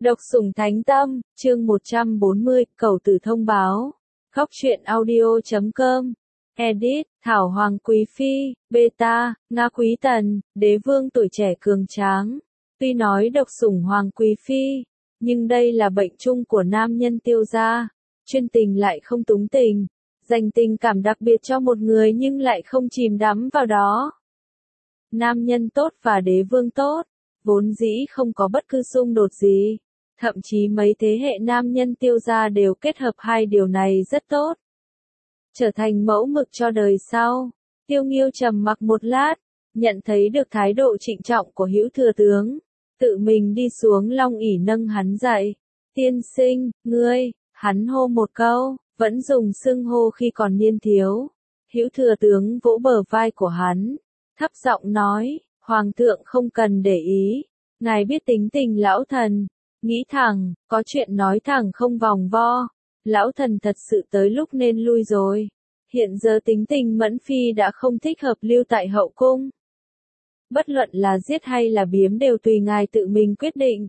Độc sủng thánh tâm, chương 140, cầu tử thông báo. Góc truyện audio.com. Edit, Thảo Hoàng Quý Phi, Beta, Nga Quý Tần, đế vương tuổi trẻ cường tráng. Tuy nói độc sủng Hoàng Quý Phi, nhưng đây là bệnh chung của nam nhân Tiêu gia. Chuyên tình lại không túng tình, dành tình cảm đặc biệt cho một người nhưng lại không chìm đắm vào đó. Nam nhân tốt và đế vương tốt, vốn dĩ không có bất cứ xung đột gì. Thậm chí mấy thế hệ nam nhân Tiêu gia đều kết hợp hai điều này rất tốt. Trở thành mẫu mực cho đời sau. Tiêu Nghiêu trầm mặc một lát, nhận thấy được thái độ trịnh trọng của Hữu Thừa Tướng. Tự mình đi xuống long ỷ nâng hắn dậy. Tiên sinh, ngươi, hắn hô một câu, vẫn dùng xưng hô khi còn niên thiếu. Hữu Thừa Tướng vỗ bờ vai của hắn, thấp giọng nói, Hoàng thượng không cần để ý. Ngài biết tính tình lão thần. Nghĩ thẳng, có chuyện nói thẳng không vòng vo. Lão thần thật sự tới lúc nên lui rồi. Hiện giờ tính tình Mẫn Phi đã không thích hợp lưu tại hậu cung. Bất luận là giết hay là biếm đều tùy ngài tự mình quyết định.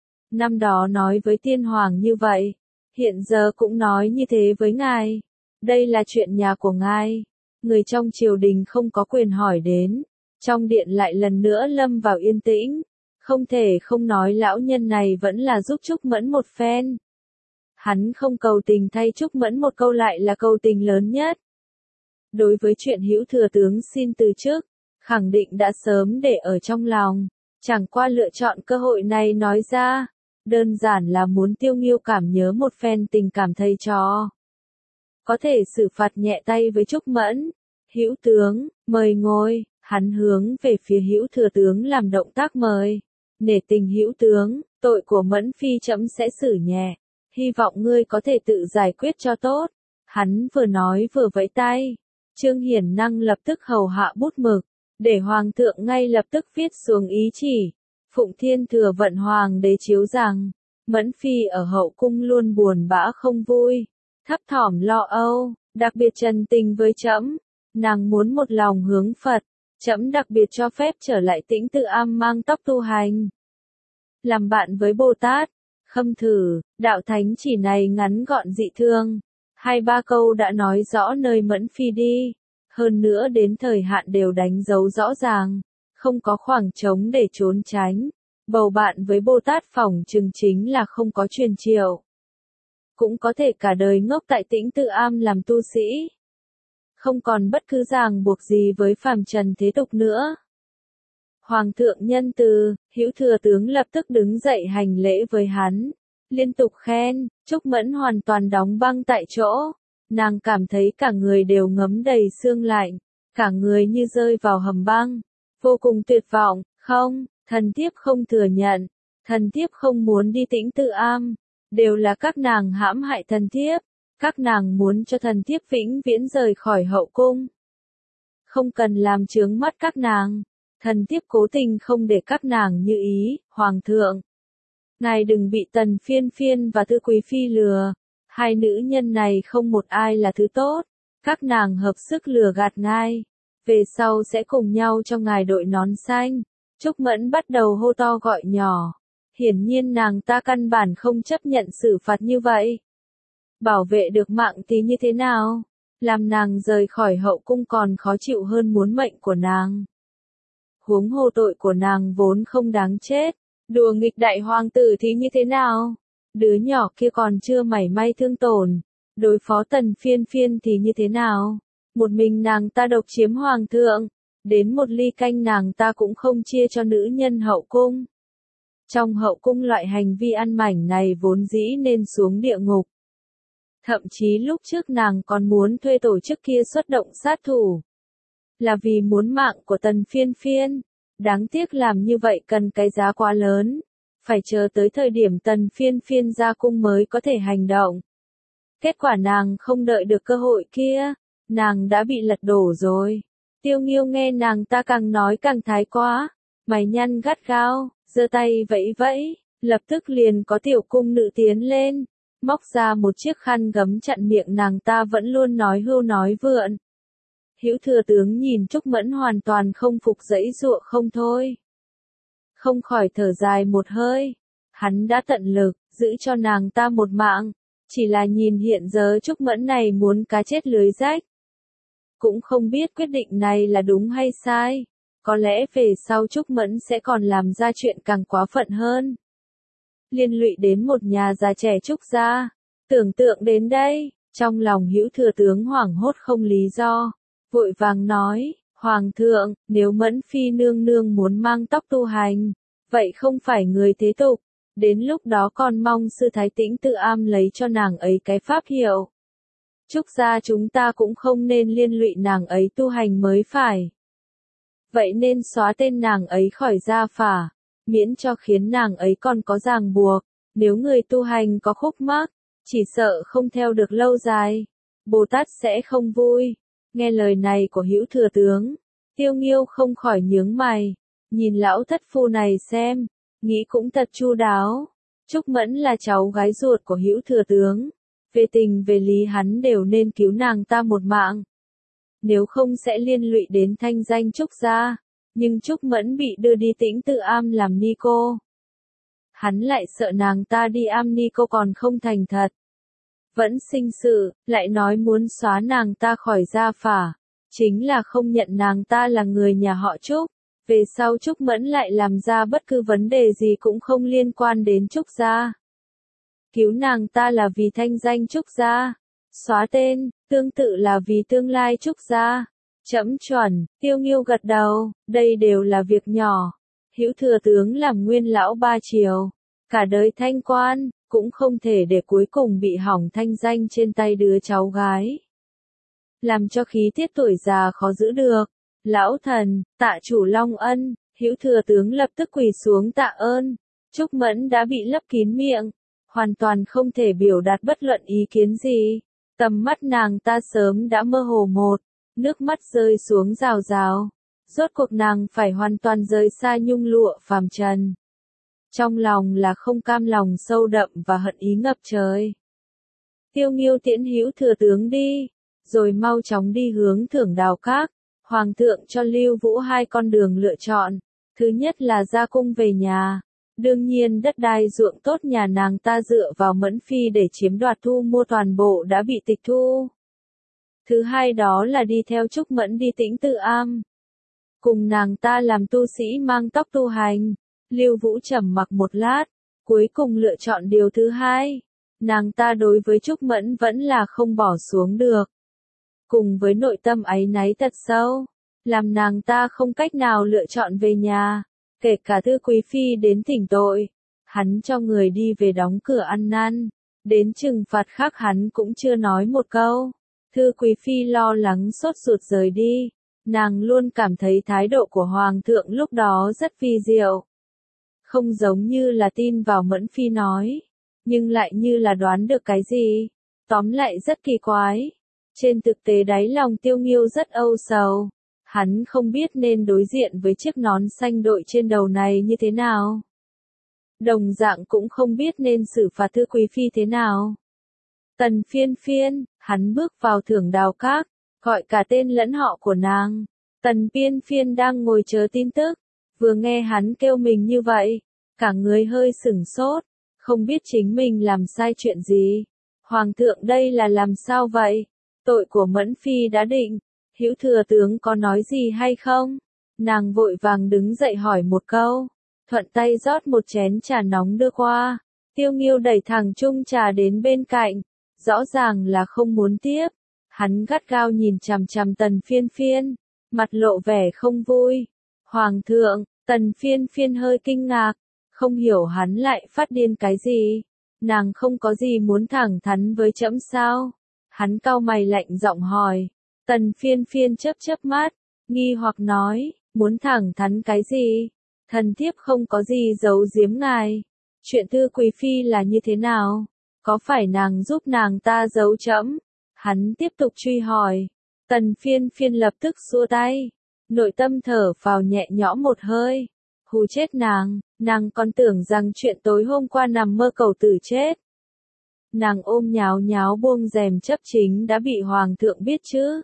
Năm đó nói với tiên hoàng như vậy, hiện giờ cũng nói như thế với ngài. Đây là chuyện nhà của ngài. Người trong triều đình không có quyền hỏi đến. Trong điện lại lần nữa lâm vào yên tĩnh. Không thể không nói lão nhân này vẫn là giúp Trúc Mẫn một phen. Hắn không cầu tình thay Trúc Mẫn một câu lại là cầu tình lớn nhất. Đối với chuyện Hữu Thừa Tướng xin từ chức, khẳng định đã sớm để ở trong lòng. Chẳng qua lựa chọn cơ hội này nói ra, đơn giản là muốn Tiêu Nghiêu cảm nhớ một phen tình cảm thầy trò. Có thể xử phạt nhẹ tay với Trúc Mẫn. Hữu tướng, mời ngồi. Hắn hướng về phía Hữu Thừa Tướng làm động tác mời. Nể tình Hữu tướng, tội của Mẫn Phi trẫm sẽ xử nhẹ. Hy vọng ngươi có thể tự giải quyết cho tốt. Hắn vừa nói vừa vẫy tay. Trương Hiển Năng lập tức hầu hạ bút mực, để Hoàng thượng ngay lập tức viết xuống ý chỉ. Phụng Thiên Thừa vận Hoàng đế chiếu rằng, Mẫn Phi ở hậu cung luôn buồn bã không vui, thấp thỏm lo âu, đặc biệt trần tình với trẫm. Nàng muốn một lòng hướng Phật, trẫm đặc biệt cho phép trở lại Tĩnh Tự Am mang tóc tu hành. Làm bạn với Bồ Tát, khâm thử, đạo thánh chỉ này ngắn gọn dị thương. 2-3 câu đã nói rõ nơi Mẫn Phi đi. Hơn nữa đến thời hạn đều đánh dấu rõ ràng. Không có khoảng trống để trốn tránh. Bầu bạn với Bồ Tát phỏng chừng chính là không có truyền triệu. Cũng có thể cả đời ngốc tại Tĩnh Tự Am làm tu sĩ. Không còn bất cứ ràng buộc gì với phàm trần thế tục nữa. Hoàng thượng nhân từ, Hữu Thừa Tướng lập tức đứng dậy hành lễ với hắn. Liên tục khen, Trúc Mẫn hoàn toàn đóng băng tại chỗ. Nàng cảm thấy cả người đều ngấm đầy sương lạnh. Cả người như rơi vào hầm băng. Vô cùng tuyệt vọng, không, thần thiếp không thừa nhận. Thần thiếp không muốn đi Tĩnh Tự Am. Đều là các nàng hãm hại thần thiếp. Các nàng muốn cho thần thiếp vĩnh viễn rời khỏi hậu cung. Không cần làm chướng mắt các nàng. Thần thiếp cố tình không để các nàng như ý, Hoàng thượng. Ngài đừng bị Tần Phiên Phiên và Tư Quý Phi lừa. Hai nữ nhân này không một ai là thứ tốt. Các nàng hợp sức lừa gạt ngài. Về sau sẽ cùng nhau cho ngài đội nón xanh. Trúc Mẫn bắt đầu hô to gọi nhỏ. Hiển nhiên nàng ta căn bản không chấp nhận xử phạt như vậy. Bảo vệ được mạng thì như thế nào? Làm nàng rời khỏi hậu cung còn khó chịu hơn muốn mệnh của nàng. Huống hồ tội của nàng vốn không đáng chết. Đùa nghịch đại hoàng tử thì như thế nào? Đứa nhỏ kia còn chưa mảy may thương tổn. Đối phó Tần Phiên Phiên thì như thế nào? Một mình nàng ta độc chiếm hoàng thượng. Đến một ly canh nàng ta cũng không chia cho nữ nhân hậu cung. Trong hậu cung loại hành vi ăn mảnh này vốn dĩ nên xuống địa ngục. Thậm chí lúc trước nàng còn muốn thuê tổ chức kia xuất động sát thủ. Là vì muốn mạng của Tần Phiên Phiên. Đáng tiếc làm như vậy cần cái giá quá lớn. Phải chờ tới thời điểm Tần Phiên Phiên ra cung mới có thể hành động. Kết quả nàng không đợi được cơ hội kia. Nàng đã bị lật đổ rồi. Tiêu Nghiêu nghe nàng ta càng nói càng thái quá. Mày nhăn gắt gao, giơ tay vẫy vẫy. Lập tức liền có tiểu cung nữ tiến lên. Móc ra một chiếc khăn gấm chặn miệng nàng ta vẫn luôn nói hưu nói vượn. Hữu Thừa Tướng nhìn Trúc Mẫn hoàn toàn không phục giãy giụa không thôi. Không khỏi thở dài một hơi. Hắn đã tận lực, giữ cho nàng ta một mạng. Chỉ là nhìn hiện giờ Trúc Mẫn này muốn cá chết lưới rách. Cũng không biết quyết định này là đúng hay sai. Có lẽ về sau Trúc Mẫn sẽ còn làm ra chuyện càng quá phận hơn. Liên lụy đến một nhà già trẻ Trúc gia. Tưởng tượng đến đây, trong lòng Hữu Thừa tướng hoảng hốt không lý do. Vội vàng nói, Hoàng thượng, nếu Mẫn Phi nương nương muốn mang tóc tu hành, vậy không phải người thế tục. Đến lúc đó còn mong sư Thái Tĩnh Tự Am lấy cho nàng ấy cái pháp hiệu. Trúc gia chúng ta cũng không nên liên lụy nàng ấy tu hành mới phải. Vậy nên xóa tên nàng ấy khỏi gia phả, miễn cho khiến nàng ấy còn có ràng buộc. Nếu người tu hành có khúc mắc, chỉ sợ không theo được lâu dài. Bồ Tát sẽ không vui. Nghe lời này của Hữu Thừa tướng, Tiêu Nghiêu không khỏi nhướng mày, nhìn lão thất phu này xem, nghĩ cũng thật chu đáo. Trúc Mẫn là cháu gái ruột của Hữu Thừa tướng, về tình về lý hắn đều nên cứu nàng ta một mạng. Nếu không sẽ liên lụy đến thanh danh Trúc gia, nhưng Trúc Mẫn bị đưa đi Tĩnh Tự Am làm ni cô. Hắn lại sợ nàng ta đi am ni cô còn không thành thật. Vẫn sinh sự, lại nói muốn xóa nàng ta khỏi gia phả, chính là không nhận nàng ta là người nhà họ Trúc. Về sau Trúc Mẫn lại làm ra bất cứ vấn đề gì cũng không liên quan đến Trúc gia. Cứu nàng ta là vì thanh danh Trúc gia, xóa tên, tương tự là vì tương lai Trúc gia. Trẫm chuẩn, Tiêu Nghiêu gật đầu, đây đều là việc nhỏ. Hữu Thừa tướng làm nguyên lão ba triều, cả đời thanh quan, cũng không thể để cuối cùng bị hỏng thanh danh trên tay đứa cháu gái. Làm cho khí tiết tuổi già khó giữ được. Lão thần, tạ chủ Long ân. Hữu Thừa tướng lập tức quỳ xuống tạ ơn. Trúc Mẫn đã bị lấp kín miệng, hoàn toàn không thể biểu đạt bất luận ý kiến gì. Tầm mắt nàng ta sớm đã mơ hồ một, nước mắt rơi xuống rào rào. Rốt cuộc nàng phải hoàn toàn rời xa nhung lụa phàm trần. Trong lòng là không cam lòng sâu đậm và hận ý ngập trời. Tiêu Nghiêu tiễn Hữu Thừa tướng đi, rồi mau chóng đi hướng Thưởng Đào Các. Hoàng thượng cho Lưu Vũ hai con đường lựa chọn. Thứ nhất là ra cung về nhà. Đương nhiên đất đai ruộng tốt nhà nàng ta dựa vào Mẫn Phi để chiếm đoạt thu mua toàn bộ đã bị tịch thu. Thứ hai đó là đi theo Trúc Mẫn đi Tĩnh Tự Am. Cùng nàng ta làm tu sĩ mang tóc tu hành. Lưu Vũ trầm mặc một lát, cuối cùng lựa chọn điều thứ hai. Nàng ta đối với Trúc Mẫn vẫn là không bỏ xuống được. Cùng với nội tâm áy náy thật sâu, làm nàng ta không cách nào lựa chọn về nhà, kể cả Thư Quý Phi đến thỉnh tội. Hắn cho người đi về đóng cửa ăn năn, đến trừng phạt khác hắn cũng chưa nói một câu. Thư Quý Phi lo lắng sốt ruột rời đi, nàng luôn cảm thấy thái độ của Hoàng thượng lúc đó rất vi diệu. Không giống như là tin vào Mẫn Phi nói, nhưng lại như là đoán được cái gì. Tóm lại rất kỳ quái. Trên thực tế đáy lòng Tiêu Nghiêu rất âu sầu. Hắn không biết nên đối diện với chiếc nón xanh đội trên đầu này như thế nào. Đồng dạng cũng không biết nên xử phạt Thư Quý Phi thế nào. Tần Phiên Phiên, hắn bước vào Thưởng Đào Các, gọi cả tên lẫn họ của nàng. Tần Phiên Phiên đang ngồi chờ tin tức, vừa nghe hắn kêu mình như vậy, cả người hơi sửng sốt, không biết chính mình làm sai chuyện gì. Hoàng thượng đây là làm sao vậy? Tội của Mẫn Phi đã định, Hữu Thừa tướng có nói gì hay không? Nàng vội vàng đứng dậy hỏi một câu, thuận tay rót một chén trà nóng đưa qua. Tiêu Nghiêu đẩy thẳng chung trà đến bên cạnh, rõ ràng là không muốn tiếp. Hắn gắt gao nhìn chằm chằm Tần Phiên Phiên, mặt lộ vẻ không vui. Hoàng thượng, Tần Phiên Phiên hơi kinh ngạc, không hiểu hắn lại phát điên cái gì. Nàng không có gì muốn thẳng thắn với trẫm sao? Hắn cau mày lạnh giọng hỏi. Tần Phiên Phiên chớp chớp mắt, nghi hoặc nói, muốn thẳng thắn cái gì? Thần thiếp không có gì giấu giếm ngài. Chuyện Thư Quý Phi là như thế nào? Có phải nàng giúp nàng ta giấu trẫm? Hắn tiếp tục truy hỏi. Tần Phiên Phiên lập tức xua tay, nội tâm thở phào nhẹ nhõm một hơi. Hù chết nàng còn tưởng rằng chuyện tối hôm qua nằm mơ cầu tử chết. Nàng ôm nháo nháo buông rèm chấp chính đã bị Hoàng thượng biết chứ.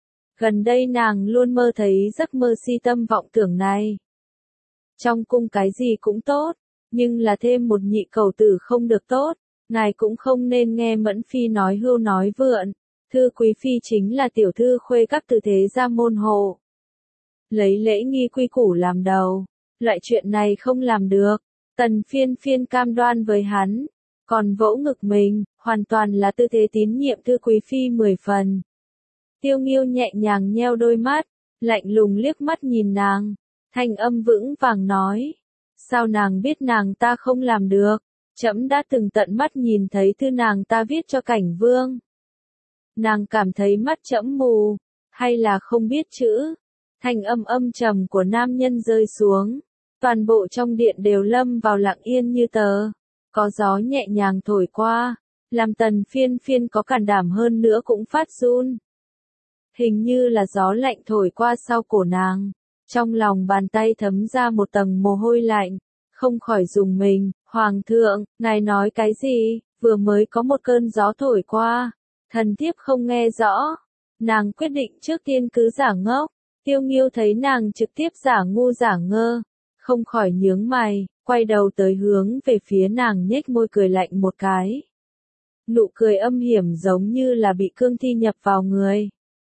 Gần đây nàng luôn mơ thấy giấc mơ si tâm vọng tưởng này. Trong cung cái gì cũng tốt, nhưng là thêm một nhị cầu tử không được tốt, ngài cũng không nên nghe Mẫn Phi nói hưu nói vượn, Thư Quý Phi chính là tiểu thư khuê các từ thế gia môn hộ. Lấy lễ nghi quy củ làm đầu, loại chuyện này không làm được, Tần Phiên Phiên cam đoan với hắn, còn vỗ ngực mình, hoàn toàn là tư thế tín nhiệm Thư Quý Phi 10 phần. Tiêu Nghiêu nhẹ nhàng nheo đôi mắt, lạnh lùng liếc mắt nhìn nàng, thanh âm vững vàng nói, sao nàng biết nàng ta không làm được, trẫm đã từng tận mắt nhìn thấy thư nàng ta viết cho Cảnh Vương. Nàng cảm thấy mắt trẫm mù, hay là không biết chữ, thanh âm âm trầm của nam nhân rơi xuống, toàn bộ trong điện đều lâm vào lặng yên như tờ, có gió nhẹ nhàng thổi qua, làm Tần Phiên Phiên có can đảm hơn nữa cũng phát run. Hình như là gió lạnh thổi qua sau cổ nàng, trong lòng bàn tay thấm ra một tầng mồ hôi lạnh, không khỏi rùng mình, Hoàng thượng, ngài nói cái gì, vừa mới có một cơn gió thổi qua, thần thiếp không nghe rõ, nàng quyết định trước tiên cứ giả ngốc, Tiêu Nghiêu thấy nàng trực tiếp giả ngu giả ngơ, không khỏi nhướng mày, quay đầu tới hướng về phía nàng nhếch môi cười lạnh một cái. Nụ cười âm hiểm giống như là bị cương thi nhập vào người.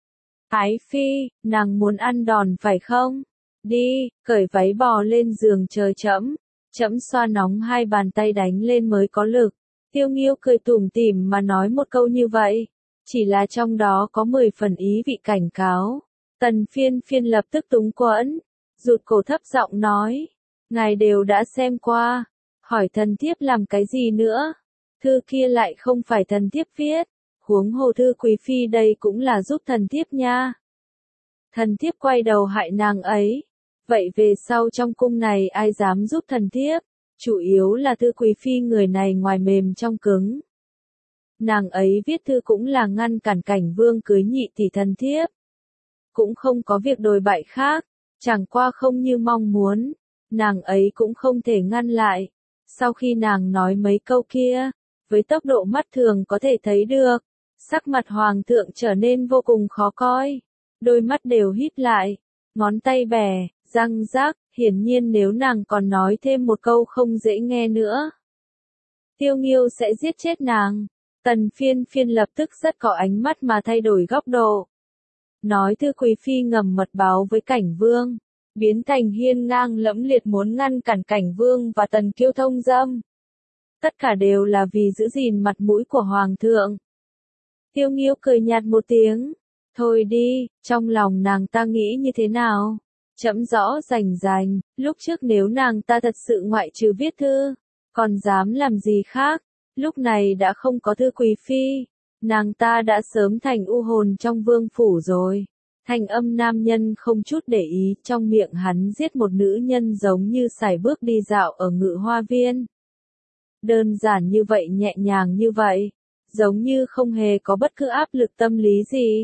Ái phi, nàng muốn ăn đòn phải không? Đi, cởi váy bò lên giường chờ trẫm. Trẫm xoa nóng hai bàn tay đánh lên mới có lực. Tiêu Nghiêu cười tủm tỉm mà nói một câu như vậy. Chỉ là trong đó có 10 phần ý vị cảnh cáo. Tần Phiên Phiên lập tức túng quẫn. Rụt cổ thấp giọng nói. Ngài đều đã xem qua. Hỏi thần thiếp làm cái gì nữa? Thư kia lại không phải thần thiếp viết. Huống hồ Thư Quý Phi đây cũng là giúp thần thiếp nha. Thần thiếp quay đầu hại nàng ấy. Vậy về sau trong cung này ai dám giúp thần thiếp? Chủ yếu là Thư Quý Phi người này ngoài mềm trong cứng. Nàng ấy viết thư cũng là ngăn cản Cảnh Vương cưới nhị tỷ thần thiếp. Cũng không có việc đồi bại khác, chẳng qua không như mong muốn. Nàng ấy cũng không thể ngăn lại. Sau khi nàng nói mấy câu kia, với tốc độ mắt thường có thể thấy được, sắc mặt Hoàng thượng trở nên vô cùng khó coi. Đôi mắt đều híp lại, ngón tay bẻ, răng rác, hiển nhiên nếu nàng còn nói thêm một câu không dễ nghe nữa. Tiêu Nghiêu sẽ giết chết nàng. Tần Phiên Phiên lập tức rất có ánh mắt mà thay đổi góc độ. Nói Thư Quý Phi ngầm mật báo với Cảnh Vương, biến thành hiên ngang lẫm liệt muốn ngăn cản Cảnh Vương và Tần Kiêu thông dâm. Tất cả đều là vì giữ gìn mặt mũi của Hoàng thượng. Tiêu Nghiêu cười nhạt một tiếng. Thôi đi, trong lòng nàng ta nghĩ như thế nào? Trẫm rõ rành rành, lúc trước nếu nàng ta thật sự ngoại trừ viết thư, còn dám làm gì khác? Lúc này đã không có Thư Quý Phi, nàng ta đã sớm thành u hồn trong vương phủ rồi. Thanh âm nam nhân không chút để ý, trong miệng hắn giết một nữ nhân giống như sải bước đi dạo ở Ngự Hoa Viên. Đơn giản như vậy, nhẹ nhàng như vậy, giống như không hề có bất cứ áp lực tâm lý gì.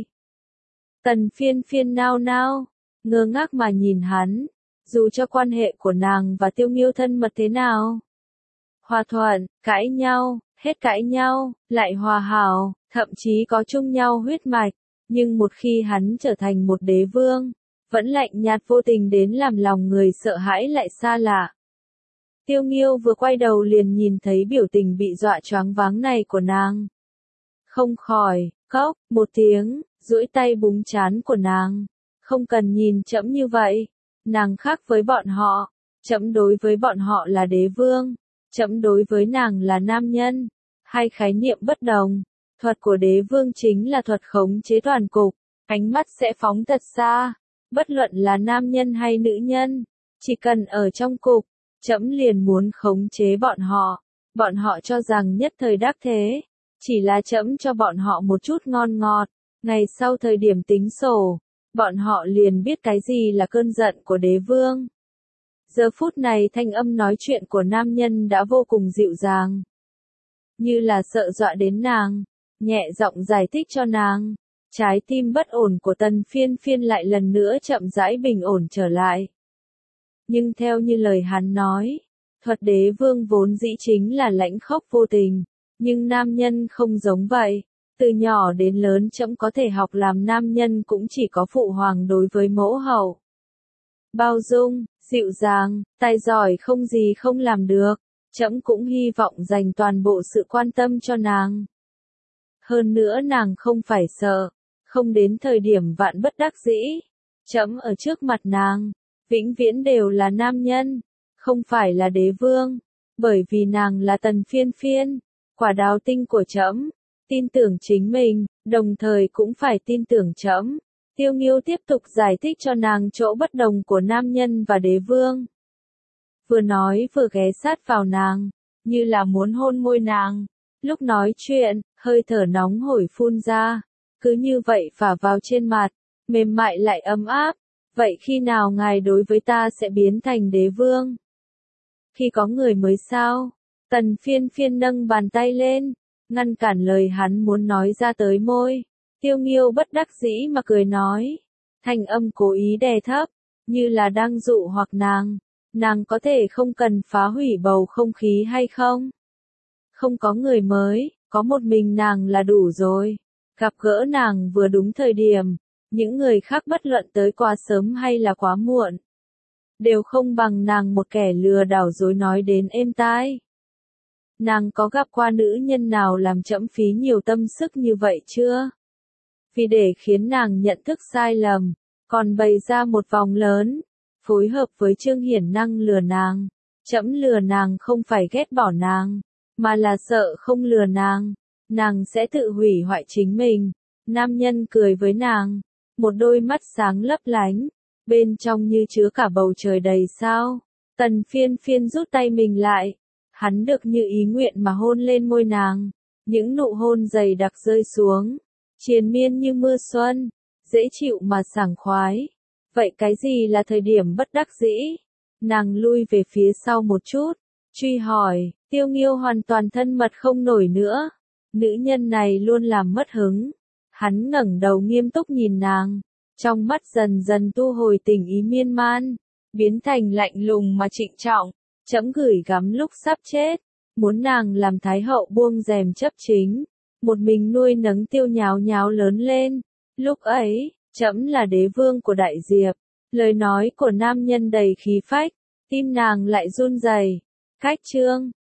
Tần Phiên Phiên nao nao, ngơ ngác mà nhìn hắn, dù cho quan hệ của nàng và Tiêu Nghiêu thân mật thế nào. Hòa thuận, cãi nhau, hết cãi nhau, lại hòa hảo, thậm chí có chung nhau huyết mạch, nhưng một khi hắn trở thành một đế vương, vẫn lạnh nhạt vô tình đến làm lòng người sợ hãi lại xa lạ. Tiêu Nghiêu vừa quay đầu liền nhìn thấy biểu tình bị dọa choáng váng này của nàng. Không khỏi, cốc, một tiếng, duỗi tay búng trán của nàng. Không cần nhìn trẫm như vậy, nàng khác với bọn họ, trẫm đối với bọn họ là đế vương, trẫm đối với nàng là nam nhân, hai khái niệm bất đồng. Thuật của đế vương chính là thuật khống chế toàn cục, ánh mắt sẽ phóng thật xa, bất luận là nam nhân hay nữ nhân, chỉ cần ở trong cục, trẫm liền muốn khống chế bọn họ cho rằng nhất thời đắc thế, chỉ là trẫm cho bọn họ một chút ngon ngọt, ngày sau thời điểm tính sổ, bọn họ liền biết cái gì là cơn giận của đế vương. Giờ phút này thanh âm nói chuyện của nam nhân đã vô cùng dịu dàng, như là sợ dọa đến nàng, nhẹ giọng giải thích cho nàng. Trái tim bất ổn của Tần Phiên Phiên lại lần nữa chậm rãi bình ổn trở lại. Nhưng theo như lời hắn nói, thuật đế vương vốn dĩ chính là lãnh khốc vô tình, nhưng nam nhân không giống vậy. Từ nhỏ đến lớn trẫm có thể học làm nam nhân cũng chỉ có phụ hoàng đối với mẫu hậu. Bao dung, dịu dàng, tài giỏi không gì không làm được. Trẫm cũng hy vọng dành toàn bộ sự quan tâm cho nàng. Hơn nữa nàng không phải sợ, không đến thời điểm vạn bất đắc dĩ. Trẫm ở trước mặt nàng, vĩnh viễn đều là nam nhân, không phải là đế vương, bởi vì nàng là Tần Phiên Phiên, quả đào tinh của trẫm. Tin tưởng chính mình, đồng thời cũng phải tin tưởng trẫm. Tiêu Nghiêu tiếp tục giải thích cho nàng chỗ bất đồng của nam nhân và đế vương. Vừa nói vừa ghé sát vào nàng, như là muốn hôn môi nàng. Lúc nói chuyện, hơi thở nóng hổi phun ra, cứ như vậy phả vào trên mặt, mềm mại lại ấm áp. Vậy khi nào ngài đối với ta sẽ biến thành đế vương? Khi có người mới sao? Tần Phiên Phiên nâng bàn tay lên, ngăn cản lời hắn muốn nói ra tới môi. Tiêu Nghiêu bất đắc dĩ mà cười nói, thanh âm cố ý đè thấp, như là đang dụ hoặc nàng có thể không cần phá hủy bầu không khí hay không? Không có người mới, có một mình nàng là đủ rồi. Gặp gỡ nàng vừa đúng thời điểm, những người khác bất luận tới quá sớm hay là quá muộn, đều không bằng nàng một kẻ lừa đảo dối nói đến êm tai. Nàng có gặp qua nữ nhân nào làm trẫm phí nhiều tâm sức như vậy chưa? Vì để khiến nàng nhận thức sai lầm, còn bày ra một vòng lớn, phối hợp với Trương Hiển năng lừa nàng. Trẫm lừa nàng không phải ghét bỏ nàng, mà là sợ không lừa nàng sẽ tự hủy hoại chính mình. Nam nhân cười với nàng, một đôi mắt sáng lấp lánh, bên trong như chứa cả bầu trời đầy sao. Tần Phiên Phiên rút tay mình lại, hắn được như ý nguyện mà hôn lên môi nàng, những nụ hôn dày đặc rơi xuống, triền miên như mưa xuân, dễ chịu mà sảng khoái. Vậy cái gì là thời điểm bất đắc dĩ? Nàng lui về phía sau một chút, truy hỏi. Tiêu Nghiêu hoàn toàn thân mật không nổi nữa. Nữ nhân này luôn làm mất hứng. Hắn ngẩng đầu nghiêm túc nhìn nàng, trong mắt dần dần tu hồi tình ý miên man, biến thành lạnh lùng mà trịnh trọng. Trẫm gửi gắm lúc sắp chết, muốn nàng làm thái hậu buông rèm chấp chính, một mình nuôi nấng Tiêu Nháo Nháo lớn lên. Lúc ấy, trẫm là đế vương của Đại Diệp. Lời nói của nam nhân đầy khí phách, tim nàng lại run rẩy. Khách chương